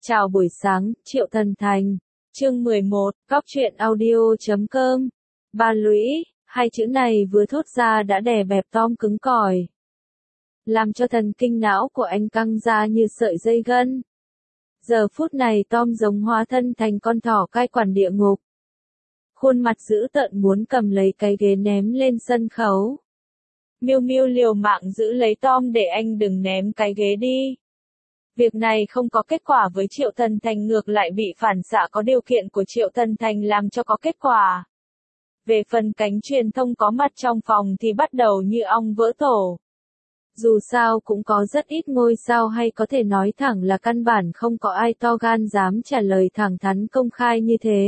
Chào buổi sáng, Triệu Thần Thành. Chương 11, Góc truyện audio.com. Ba lũy, hai chữ này vừa thốt ra đã đè bẹp Tom cứng cỏi, làm cho thần kinh não của anh căng ra như sợi dây gân. Giờ phút này Tom giống hóa thân thành con thỏ cai quản địa ngục. Khuôn mặt dữ tợn muốn cầm lấy cái ghế ném lên sân khấu. Miu Miu liều mạng giữ lấy Tom để anh đừng ném cái ghế đi. Việc này không có kết quả với Triệu Thần Thành, ngược lại bị phản xạ có điều kiện của Triệu Thần Thành làm cho có kết quả. Về phần cánh truyền thông có mặt trong phòng thì bắt đầu như ong vỡ tổ. Dù sao cũng có rất ít ngôi sao hay có thể nói thẳng là căn bản không có ai to gan dám trả lời thẳng thắn công khai như thế.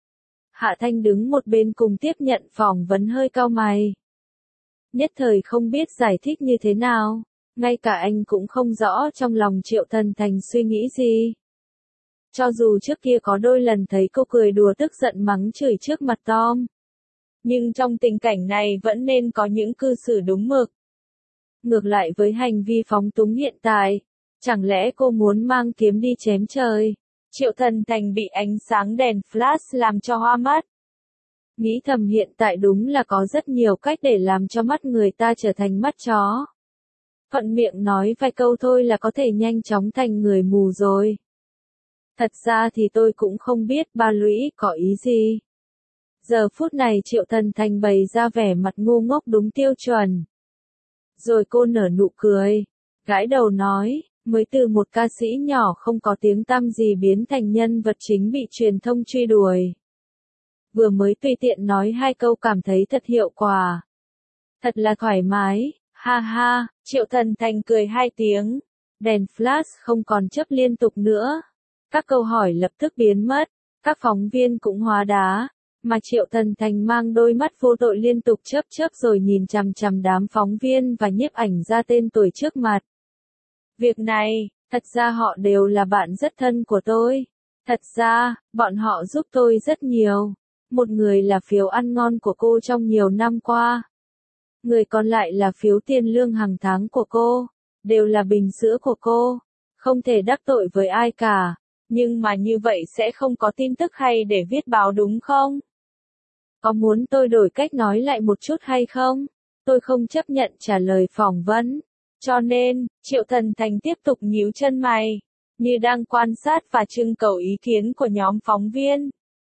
Hạ Thanh đứng một bên cùng tiếp nhận phỏng vấn hơi cau mày. Nhất thời không biết giải thích như thế nào. Ngay cả anh cũng không rõ trong lòng Triệu Thần Thành suy nghĩ gì. Cho dù trước kia có đôi lần thấy cô cười đùa tức giận mắng chửi trước mặt Tom, nhưng trong tình cảnh này vẫn nên có những cư xử đúng mực. Ngược lại với hành vi phóng túng hiện tại, chẳng lẽ cô muốn mang kiếm đi chém trời? Triệu Thần Thành bị ánh sáng đèn flash làm cho hoa mắt. Nghĩ thầm hiện tại đúng là có rất nhiều cách để làm cho mắt người ta trở thành mắt chó. Thuận miệng nói vài câu thôi là có thể nhanh chóng thành người mù rồi. Thật ra thì tôi cũng không biết ba lũy có ý gì. Giờ phút này Triệu Thần Thành bày ra vẻ mặt ngu ngốc đúng tiêu chuẩn. Rồi cô nở nụ cười, gãi đầu nói, mới từ một ca sĩ nhỏ không có tiếng tăm gì biến thành nhân vật chính bị truyền thông truy đuổi. Vừa mới tùy tiện nói hai câu cảm thấy thật hiệu quả. Thật là thoải mái. Ha ha, Triệu Thần Thành cười hai tiếng. Đèn flash không còn chớp liên tục nữa. Các câu hỏi lập tức biến mất. Các phóng viên cũng hóa đá. Mà Triệu Thần Thành mang đôi mắt vô tội liên tục chớp chớp rồi nhìn chằm chằm đám phóng viên và nhiếp ảnh ra tên tuổi trước mặt. Việc này, thật ra họ đều là bạn rất thân của tôi. Thật ra, bọn họ giúp tôi rất nhiều. Một người là phiếu ăn ngon của cô trong nhiều năm qua. Người còn lại là phiếu tiền lương hàng tháng của cô, đều là bình sữa của cô, không thể đắc tội với ai cả, nhưng mà như vậy sẽ không có tin tức hay để viết báo đúng không? Có muốn tôi đổi cách nói lại một chút hay không? Tôi không chấp nhận trả lời phỏng vấn, cho nên, Triệu Thần Thành tiếp tục nhíu chân mày, như đang quan sát và trưng cầu ý kiến của nhóm phóng viên.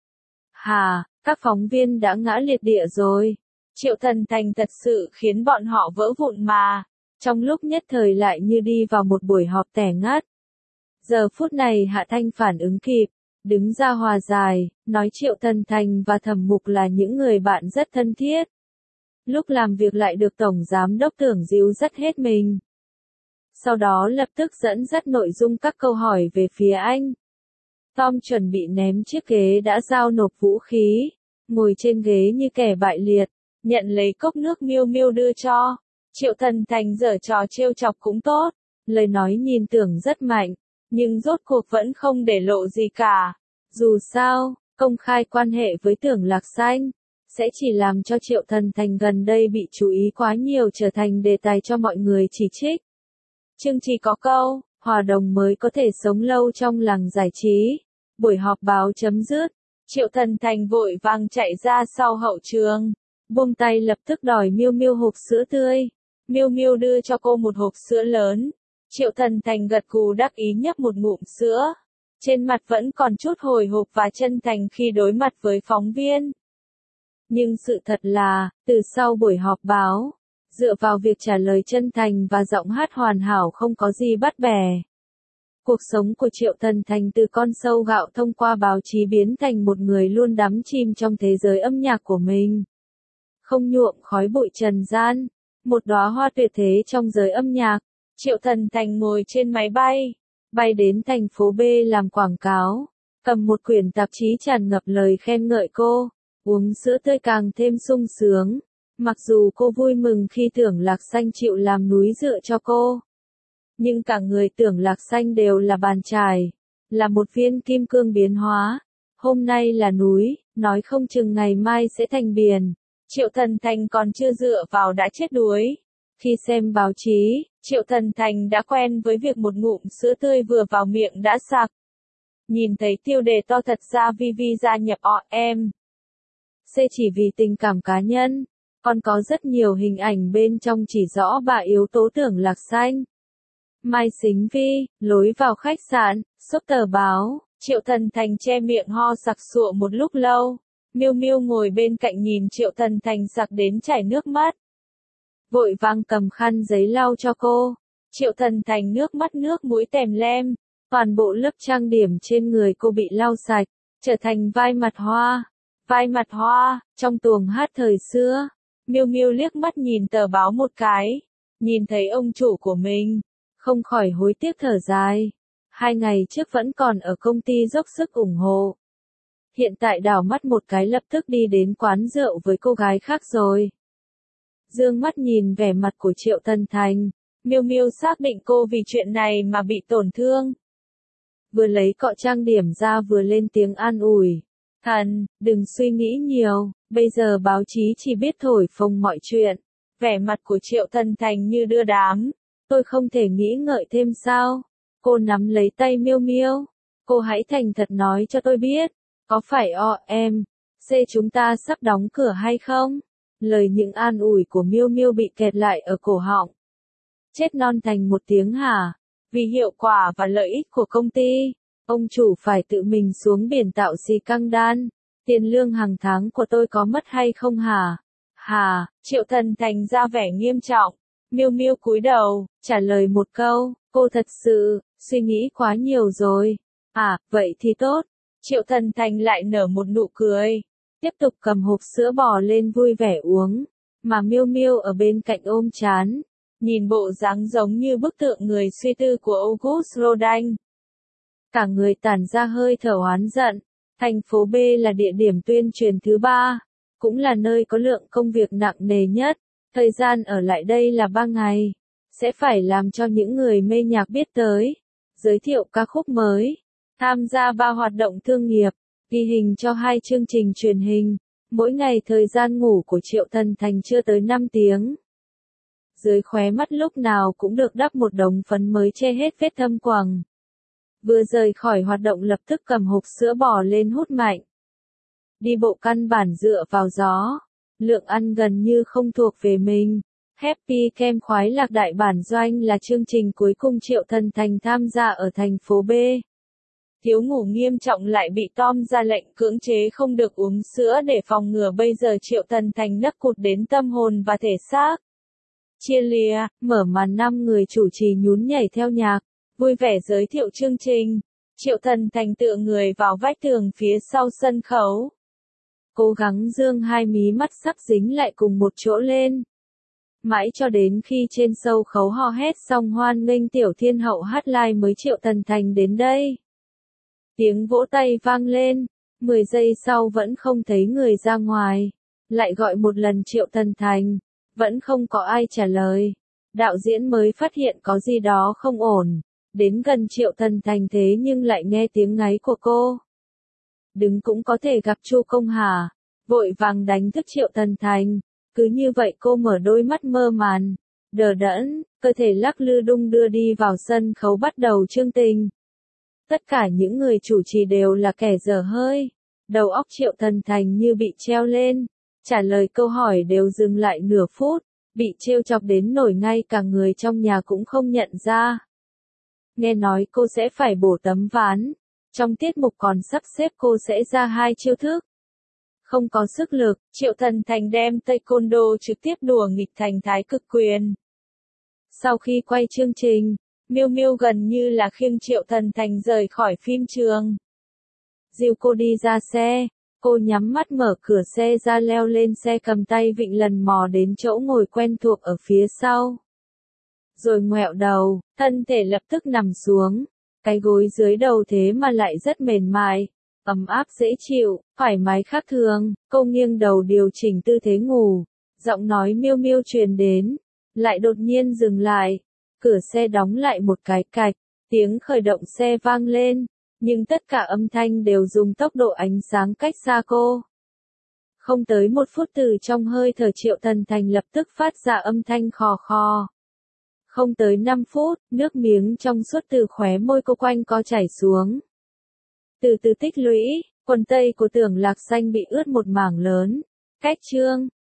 Hà, các phóng viên đã ngã liệt địa rồi. Triệu Thần Thành thật sự khiến bọn họ vỡ vụn mà, trong lúc nhất thời lại như đi vào một buổi họp tẻ ngắt. Giờ phút này Hạ Thanh phản ứng kịp, đứng ra hòa giải, nói Triệu Thần Thành và Thẩm Mục là những người bạn rất thân thiết. Lúc làm việc lại được Tổng Giám Đốc Tưởng dìu dắt hết mình. Sau đó lập tức dẫn dắt nội dung các câu hỏi về phía anh. Tom chuẩn bị ném chiếc ghế đã giao nộp vũ khí, ngồi trên ghế như kẻ bại liệt. Nhận lấy cốc nước Miu Miu đưa cho. Triệu Thần Thành giở trò trêu chọc cũng tốt. Lời nói nhìn tưởng rất mạnh, nhưng rốt cuộc vẫn không để lộ gì cả. Dù sao, công khai quan hệ với Tưởng Lạc Xanh sẽ chỉ làm cho Triệu Thần Thành gần đây bị chú ý quá nhiều, trở thành đề tài cho mọi người chỉ trích. Chương chỉ có câu, hòa đồng mới có thể sống lâu trong làng giải trí. Buổi họp báo chấm dứt, Triệu Thần Thành vội vàng chạy ra sau hậu trường. Buông tay lập tức đòi Miu Miu hộp sữa tươi. Miu Miu đưa cho cô một hộp sữa lớn. Triệu Thần Thành gật gù đắc ý nhấp một ngụm sữa. Trên mặt vẫn còn chút hồi hộp và chân thành khi đối mặt với phóng viên. Nhưng sự thật là, từ sau buổi họp báo, dựa vào việc trả lời chân thành và giọng hát hoàn hảo không có gì bắt bẻ. Cuộc sống của Triệu Thần Thành từ con sâu gạo thông qua báo chí biến thành một người luôn đắm chìm trong thế giới âm nhạc của mình. Không nhuộm khói bụi trần gian, một đóa hoa tuyệt thế trong giới âm nhạc. Triệu Thần Thành ngồi trên máy bay, bay đến thành phố B làm quảng cáo, cầm một quyển tạp chí tràn ngập lời khen ngợi cô, uống sữa tươi càng thêm sung sướng. Mặc dù cô vui mừng khi Tưởng Lạc Xanh chịu làm núi dựa cho cô, nhưng cả người Tưởng Lạc Xanh đều là bàn chải, là một viên kim cương biến hóa. Hôm nay là núi, nói không chừng ngày mai sẽ thành biển. Triệu Thần Thành còn chưa dựa vào đã chết đuối. Khi xem báo chí, Triệu Thần Thành đã quen với việc một ngụm sữa tươi vừa vào miệng đã sặc. Nhìn thấy tiêu đề to thật ra VV gia nhập OM. C chỉ vì tình cảm cá nhân, còn có rất nhiều hình ảnh bên trong chỉ rõ 3 yếu tố tưởng lạc xanh. Mai Sính Vi, lối vào khách sạn, xốc tờ báo, Triệu Thần Thành che miệng ho sặc sụa một lúc lâu. Miêu Miêu ngồi bên cạnh nhìn Triệu Thần Thành sặc đến chảy nước mắt. Vội vàng cầm khăn giấy lau cho cô. Triệu Thần Thành nước mắt nước mũi tèm lem, toàn bộ lớp trang điểm trên người cô bị lau sạch, trở thành vai mặt hoa. Vai mặt hoa, trong tuồng hát thời xưa. Miêu Miêu liếc mắt nhìn tờ báo một cái, nhìn thấy ông chủ của mình, không khỏi hối tiếc thở dài. 2 ngày trước vẫn còn ở công ty dốc sức ủng hộ. Hiện tại đảo mắt một cái lập tức đi đến quán rượu với cô gái khác rồi. Dương mắt nhìn vẻ mặt của Triệu Thần Thành, Miêu Miêu xác định cô vì chuyện này mà bị tổn thương. Vừa lấy cọ trang điểm ra vừa lên tiếng an ủi. Thần, đừng suy nghĩ nhiều, bây giờ báo chí chỉ biết thổi phồng mọi chuyện. Vẻ mặt của Triệu Thần Thành như đưa đám. Tôi không thể nghĩ ngợi thêm sao? Cô nắm lấy tay Miêu Miêu. Cô hãy thành thật nói cho tôi biết. Có phải em, C chúng ta sắp đóng cửa hay không? Lời những an ủi của Miêu Miêu bị kẹt lại ở cổ họng. Chết non thành một tiếng hả? Vì hiệu quả và lợi ích của công ty, ông chủ phải tự mình xuống biển tạo xì căng đan. Tiền lương hàng tháng của tôi có mất hay không hả? Hà, Triệu Thần Thành ra vẻ nghiêm trọng. Miêu Miêu cúi đầu, trả lời một câu, cô thật sự, suy nghĩ quá nhiều rồi. À, vậy thì tốt. Triệu Thần Thành lại nở một nụ cười. Tiếp tục cầm hộp sữa bò lên vui vẻ uống. Mà Miêu Miêu ở bên cạnh ôm chán. Nhìn bộ dáng giống như bức tượng người suy tư của Auguste Rodin. Cả người tản ra hơi thở oán giận. Thành phố B là địa điểm tuyên truyền thứ 3. Cũng là nơi có lượng công việc nặng nề nhất. Thời gian ở lại đây là 3 ngày. Sẽ phải làm cho những người mê nhạc biết tới. Giới thiệu ca khúc mới. Tham gia 3 hoạt động thương nghiệp. Ghi hình cho 2 chương trình truyền hình. Mỗi ngày thời gian ngủ của Triệu Thần Thành chưa tới 5 tiếng. Dưới khóe mắt lúc nào cũng được đắp một đống phấn mới che hết vết thâm quầng. Vừa rời khỏi hoạt động lập tức cầm hộp sữa bò lên hút mạnh. Đi bộ căn bản dựa vào gió. Lượng ăn gần như không thuộc về mình. Happy Kem khoái lạc đại bản doanh là chương trình cuối cùng Triệu Thần Thành tham gia ở thành phố B. Thiếu ngủ nghiêm trọng lại bị Tom ra lệnh cưỡng chế không được uống sữa để phòng ngừa bây giờ Triệu Thần Thành nấc cụt đến tâm hồn và thể xác. Chia lìa, mở màn 5 người chủ trì nhún nhảy theo nhạc, vui vẻ giới thiệu chương trình. Triệu Thần Thành tựa người vào vách tường phía sau sân khấu. Cố gắng dương 2 mí mắt sắp dính lại cùng một chỗ lên. Mãi cho đến khi trên sâu khấu hò hét xong hoan nghênh Tiểu Thiên Hậu hát live mới Triệu Thần Thành đến đây. Tiếng vỗ tay vang lên, 10 giây sau vẫn không thấy người ra ngoài. Lại gọi một lần Triệu Thần Thành, vẫn không có ai trả lời. Đạo diễn mới phát hiện có gì đó không ổn. Đến gần Triệu Thần Thành thế nhưng lại nghe tiếng ngáy của cô. Đứng cũng có thể gặp Chu Công Hà. Vội vàng đánh thức Triệu Thần Thành. Cứ như vậy cô mở đôi mắt mơ màn. Đờ đẫn, cơ thể lắc lư đung đưa đi vào sân khấu bắt đầu chương trình. Tất cả những người chủ trì đều là kẻ dở hơi. Đầu óc Triệu Thần Thành như bị treo lên. Trả lời câu hỏi đều dừng lại nửa phút. Bị trêu chọc đến nổi ngay cả người trong nhà cũng không nhận ra. Nghe nói cô sẽ phải bổ tấm ván. Trong tiết mục còn sắp xếp cô sẽ ra 2 chiêu thức. Không có sức lực, Triệu Thần Thành đem taekwondo trực tiếp đùa nghịch thành thái cực quyền. Sau khi quay chương trình, Miêu Miêu gần như là khiêng Triệu Thần Thành rời khỏi phim trường. Dìu cô đi ra xe, cô nhắm mắt mở cửa xe ra leo lên xe cầm tay vịn lần mò đến chỗ ngồi quen thuộc ở phía sau. Rồi ngoẹo đầu, thân thể lập tức nằm xuống. Cái gối dưới đầu thế mà lại rất mềm mại, ấm áp dễ chịu, thoải mái khác thường. Cô nghiêng đầu điều chỉnh tư thế ngủ. Giọng nói Miêu Miêu truyền đến, lại đột nhiên dừng lại. Cửa xe đóng lại một cái cạch, tiếng khởi động xe vang lên, nhưng tất cả âm thanh đều dùng tốc độ ánh sáng cách xa cô. Không tới 1 phút từ trong hơi thở Triệu Thần Thành lập tức phát ra âm thanh khò khò. Không tới 5 phút, nước miếng trong suốt từ khóe môi cô quanh co chảy xuống. Từ từ tích lũy, quần tây của Tưởng Lạc Xanh bị ướt một mảng lớn. Cách chương